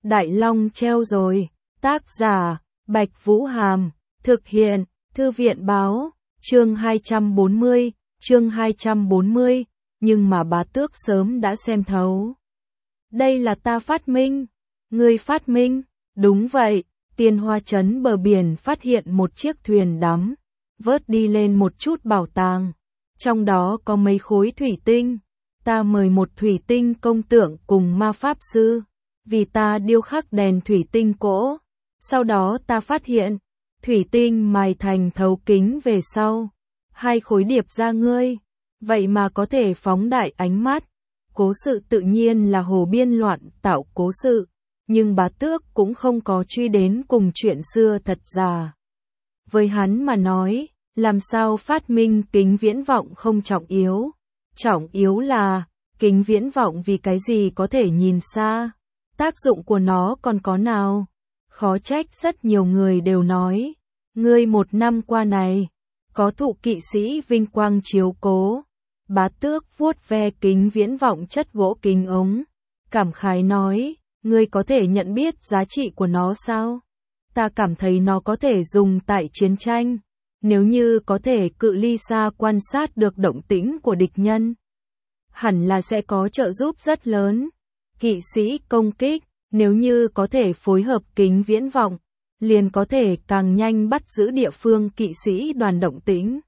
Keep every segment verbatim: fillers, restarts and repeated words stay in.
Đại Long treo rồi. Tác giả, Bạch Vũ Hàm. Thực hiện, Thư viện báo. Chương hai trăm bốn mươi, chương hai trăm bốn mươi, nhưng mà bá tước sớm đã xem thấu. Đây là ta phát minh. Ngươi phát minh? Đúng vậy, Tiên Hoa trấn bờ biển phát hiện một chiếc thuyền đắm, vớt đi lên một chút bảo tàng. Trong đó có mấy khối thủy tinh. Ta mời một thủy tinh công tượng cùng ma pháp sư, vì ta điêu khắc đèn thủy tinh cỗ. Sau đó ta phát hiện, thủy tinh mài thành thấu kính về sau. Hai khối điệp ra ngươi, vậy mà có thể phóng đại ánh mắt. Cố sự tự nhiên là Hồ biên loạn tạo cố sự, nhưng bá tước cũng không có truy đến cùng chuyện xưa thật giả. Với hắn mà nói, làm sao phát minh kính viễn vọng không trọng yếu. Trọng yếu là, kính viễn vọng vì cái gì có thể nhìn xa. Tác dụng của nó còn có nào? Khó trách rất nhiều người đều nói, ngươi một năm qua này, có thụ kỵ sĩ vinh quang chiếu cố. Bá tước vuốt ve kính viễn vọng chất gỗ kính ống, cảm khái nói, ngươi có thể nhận biết giá trị của nó sao? Ta cảm thấy nó có thể dùng tại chiến tranh, nếu như có thể cự ly xa quan sát được động tĩnh của địch nhân, hẳn là sẽ có trợ giúp rất lớn. Kỵ sĩ công kích, nếu như có thể phối hợp kính viễn vọng, liền có thể càng nhanh bắt giữ địa phương kỵ sĩ đoàn động tĩnh.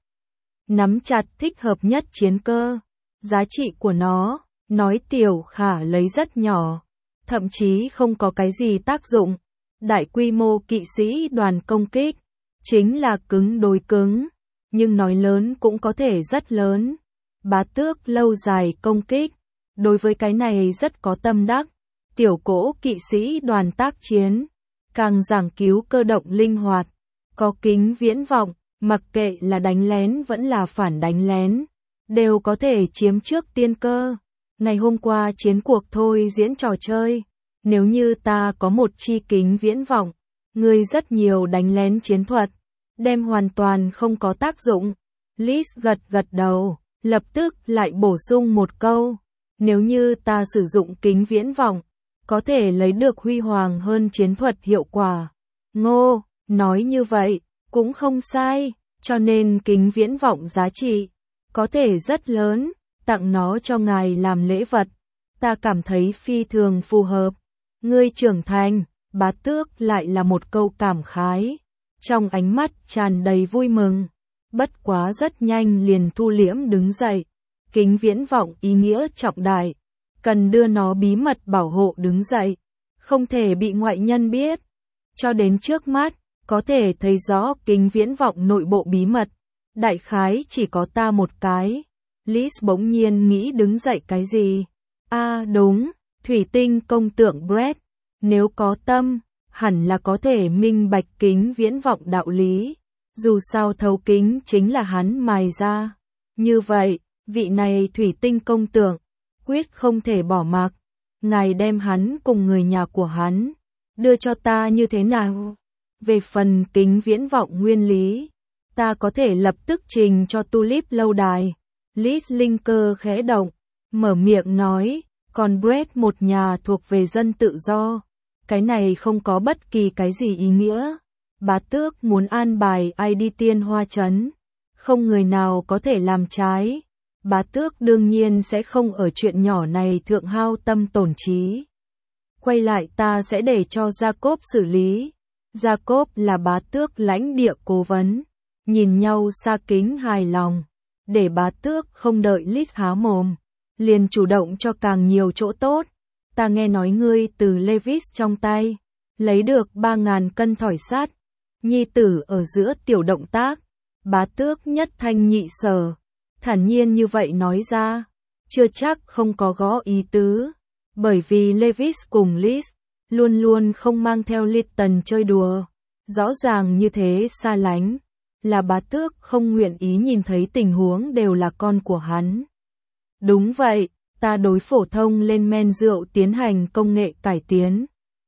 Nắm chặt thích hợp nhất chiến cơ. Giá trị của nó, nói tiểu khả lấy rất nhỏ, thậm chí không có cái gì tác dụng. Đại quy mô kỵ sĩ đoàn công kích, chính là cứng đối cứng, nhưng nói lớn cũng có thể rất lớn. Bá tước lâu dài công kích, đối với cái này rất có tâm đắc. Tiểu cỗ kỵ sĩ đoàn tác chiến, càng giảng cứu cơ động linh hoạt, có kính viễn vọng, mặc kệ là đánh lén vẫn là phản đánh lén, đều có thể chiếm trước tiên cơ. Ngày hôm qua chiến cuộc thôi diễn trò chơi, nếu như ta có một chi kính viễn vọng, ngươi rất nhiều đánh lén chiến thuật, đem hoàn toàn không có tác dụng. Liz gật gật đầu, lập tức lại bổ sung một câu, nếu như ta sử dụng kính viễn vọng, có thể lấy được huy hoàng hơn chiến thuật hiệu quả. Ngô, nói như vậy, cũng không sai, cho nên kính viễn vọng giá trị, có thể rất lớn, tặng nó cho ngài làm lễ vật. Ta cảm thấy phi thường phù hợp. Ngươi trưởng thành, bá tước lại là một câu cảm khái, trong ánh mắt tràn đầy vui mừng. Bất quá rất nhanh liền thu liễm đứng dậy. Kính viễn vọng ý nghĩa trọng đại, cần đưa nó bí mật bảo hộ đứng dậy, không thể bị ngoại nhân biết. Cho đến trước mắt, có thể thấy rõ kính viễn vọng nội bộ bí mật, đại khái chỉ có ta một cái. Liz bỗng nhiên nghĩ đứng dậy cái gì? À đúng, thủy tinh công tượng Brett, nếu có tâm, hẳn là có thể minh bạch kính viễn vọng đạo lý. Dù sao thấu kính chính là hắn mài ra. Như vậy, vị này thủy tinh công tượng, quyết không thể bỏ mặc. Ngài đem hắn cùng người nhà của hắn, đưa cho ta như thế nào? Về phần kính viễn vọng nguyên lý, ta có thể lập tức trình cho Tulip lâu đài. Liz linh cơ khẽ động, mở miệng nói, còn Brett một nhà thuộc về dân tự do. Cái này không có bất kỳ cái gì ý nghĩa. Bá tước muốn an bài ai đi Tiên Hoa trấn, không người nào có thể làm trái. Bá tước đương nhiên sẽ không ở chuyện nhỏ này thượng hao tâm tổn trí. Quay lại ta sẽ để cho Jacob xử lý. Jacob là bá tước lãnh địa cố vấn. Nhìn nhau xa kính hài lòng, để bá tước không đợi Liz há mồm, liền chủ động cho càng nhiều chỗ tốt. Ta nghe nói ngươi từ Levis trong tay, lấy được ba ngàn cân thỏi sắt. Nhi tử ở giữa tiểu động tác, bá tước nhất thanh nhị sở, thản nhiên như vậy nói ra, chưa chắc không có gõ ý tứ, bởi vì Levis cùng Liz luôn luôn không mang theo Litton chơi đùa, rõ ràng như thế xa lánh, là bá tước không nguyện ý nhìn thấy tình huống đều là con của hắn. Đúng vậy, ta đối phổ thông lên men rượu tiến hành công nghệ cải tiến,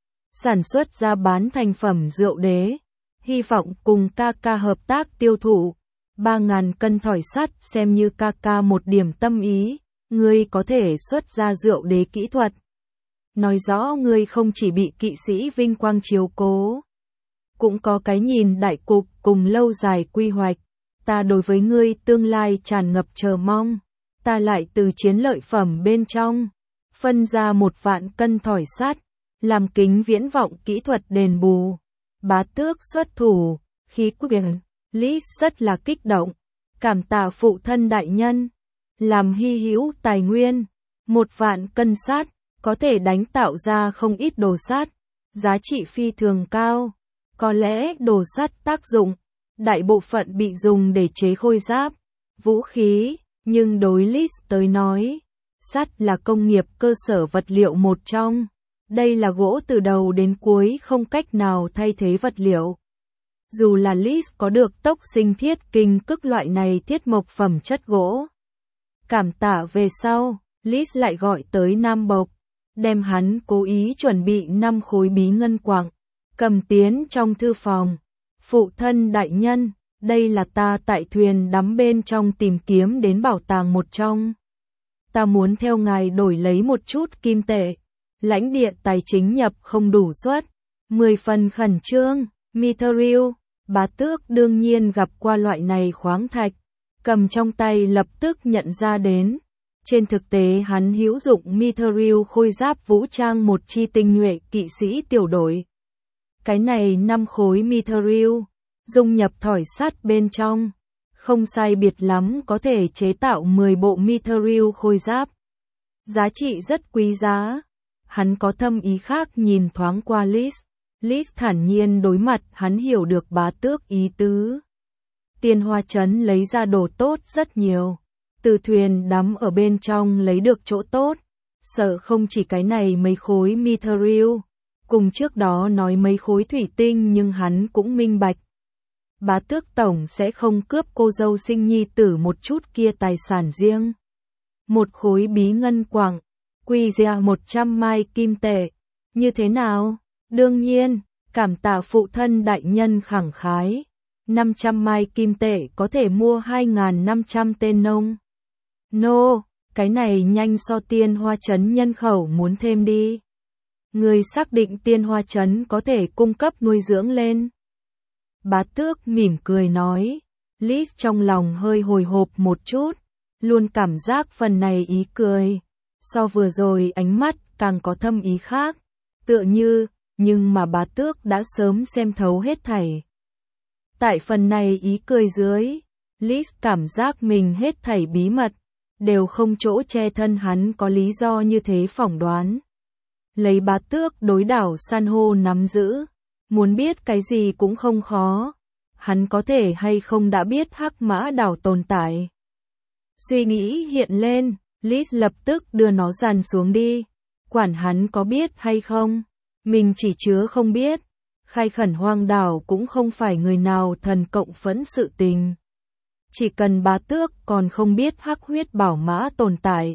sản xuất ra bán thành phẩm rượu đế. Hy vọng cùng ca ca hợp tác tiêu thụ. Ba ngàn cân thỏi sắt xem như ca ca một điểm tâm ý. Ngươi có thể xuất ra rượu đế kỹ thuật. nói rõ ngươi không chỉ bị kỵ sĩ vinh quang chiếu cố, cũng có cái nhìn đại cục cùng lâu dài quy hoạch. Ta đối với ngươi tương lai tràn ngập chờ mong, ta lại từ chiến lợi phẩm bên trong, phân ra một vạn cân thỏi sắt, làm kính viễn vọng kỹ thuật đền bù. Bá tước xuất thủ, khí quyền, Lis rất là kích động, cảm tạ phụ thân đại nhân, làm hy hữu tài nguyên, một vạn cân sắt, có thể đánh tạo ra không ít đồ sắt, giá trị phi thường cao, có lẽ đồ sắt tác dụng, đại bộ phận bị dùng để chế khôi giáp, vũ khí, nhưng đối Lis tới nói, sắt là công nghiệp cơ sở vật liệu một trong. Đây là gỗ từ đầu đến cuối không cách nào thay thế vật liệu. Dù là Lis có được tốc sinh thiết kinh cức loại này thiết mộc phẩm chất gỗ. Cảm tạ về sau, Lis lại gọi tới Nam Bộc, đem hắn cố ý chuẩn bị năm khối bí ngân quặng, cầm tiến trong thư phòng. Phụ thân đại nhân, đây là ta tại thuyền đắm bên trong tìm kiếm đến bảo tàng một trong. Ta muốn theo ngài đổi lấy một chút kim tệ. Lãnh địa tài chính nhập không đủ suất, mười phần khẩn trương. Mithril, bá tước đương nhiên gặp qua loại này khoáng thạch, cầm trong tay lập tức nhận ra đến. Trên thực tế hắn hữu dụng Mithril khôi giáp vũ trang một chi tinh nhuệ kỵ sĩ tiểu đội. Cái này năm khối Mithril, dung nhập thỏi sắt bên trong, không sai biệt lắm có thể chế tạo mười bộ Mithril khôi giáp. Giá trị rất quý giá. Hắn có thâm ý khác nhìn thoáng qua Lis. Lis thản nhiên đối mặt, hắn hiểu được bá tước ý tứ. Tiên Hoa Trấn lấy ra đồ tốt rất nhiều. Từ thuyền đắm ở bên trong lấy được chỗ tốt. Sợ không chỉ cái này mấy khối Mithril. Cùng trước đó nói mấy khối thủy tinh nhưng hắn cũng minh bạch. Bá tước tổng sẽ không cướp cô dâu sinh nhi tử một chút kia tài sản riêng. Một khối bí ngân quặng. Quy ra một trăm mai kim tệ. Như thế nào? Đương nhiên, cảm tạ phụ thân đại nhân khẳng khái. năm trăm mai kim tệ có thể mua hai nghìn năm trăm tên nông. Nô, no, cái này nhanh so Tiên Hoa Trấn nhân khẩu muốn thêm đi. Người xác định Tiên Hoa Trấn có thể cung cấp nuôi dưỡng lên. Bá tước mỉm cười nói. Lis trong lòng hơi hồi hộp một chút. Luôn cảm giác phần này ý cười. So vừa rồi ánh mắt càng có thâm ý khác, tựa như, nhưng mà bá tước đã sớm xem thấu hết thảy. Tại phần này ý cười dưới, Lis cảm giác mình hết thảy bí mật, đều không chỗ che thân hắn có lý do như thế phỏng đoán. Lấy bá tước đối đảo san hô nắm giữ, muốn biết cái gì cũng không khó, hắn có thể hay không đã biết Hắc Mã đảo tồn tại. Suy nghĩ hiện lên. Lis lập tức đưa nó dàn xuống đi. Quản hắn có biết hay không? Mình chỉ chứa không biết. Khai khẩn hoang đảo cũng không phải người nào thần cộng phẫn sự tình. Chỉ cần bá tước còn không biết hắc huyết bảo mã tồn tại.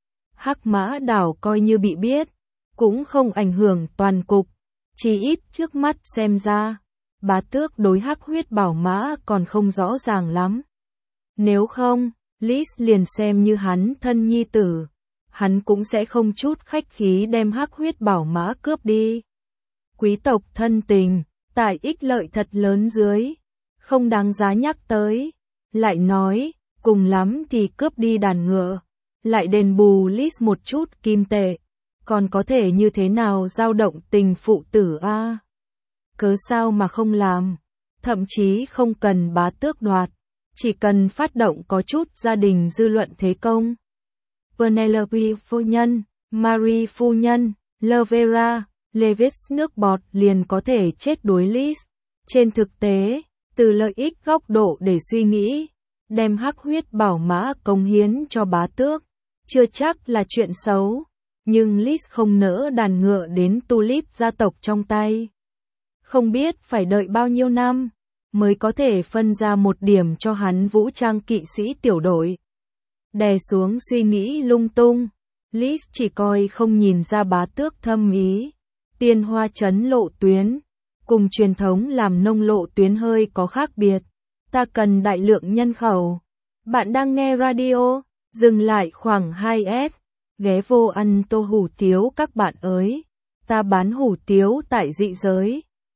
Hắc mã đảo coi như bị biết, cũng không ảnh hưởng toàn cục. Chỉ ít trước mắt xem ra, bá tước đối hắc huyết bảo mã còn không rõ ràng lắm. Nếu không, Lis liền xem như hắn thân nhi tử, hắn cũng sẽ không chút khách khí đem hắc huyết bảo mã cướp đi. Quý tộc thân tình, tại ích lợi thật lớn dưới, không đáng giá nhắc tới. Lại nói, cùng lắm thì cướp đi đàn ngựa, lại đền bù Lis một chút kim tệ, còn có thể như thế nào dao động tình phụ tử a? À? Cớ sao mà không làm, thậm chí không cần bá tước đoạt. Chỉ cần phát động có chút gia đình dư luận thế công. Penelope phu nhân, Marie phu nhân, Lovera, Levis nước bọt liền có thể chết đuối Lis. Trên thực tế, từ lợi ích góc độ để suy nghĩ, đem hắc huyết bảo mã cống hiến cho bá tước, chưa chắc là chuyện xấu. Nhưng Lis không nỡ đàn ngựa đến Tulip gia tộc trong tay. Không biết phải đợi bao nhiêu năm mới có thể phân ra một điểm cho hắn vũ trang kỵ sĩ tiểu đội. Đè xuống suy nghĩ lung tung, Lis chỉ coi không nhìn ra bá tước thâm ý. Tiên Hoa Trấn lộ tuyến, cùng truyền thống làm nông lộ tuyến hơi có khác biệt. Ta cần đại lượng nhân khẩu. Bạn đang nghe radio, dừng lại khoảng hai S. ghé vô ăn tô hủ tiếu các bạn ơi. Ta bán hủ tiếu tại dị giới.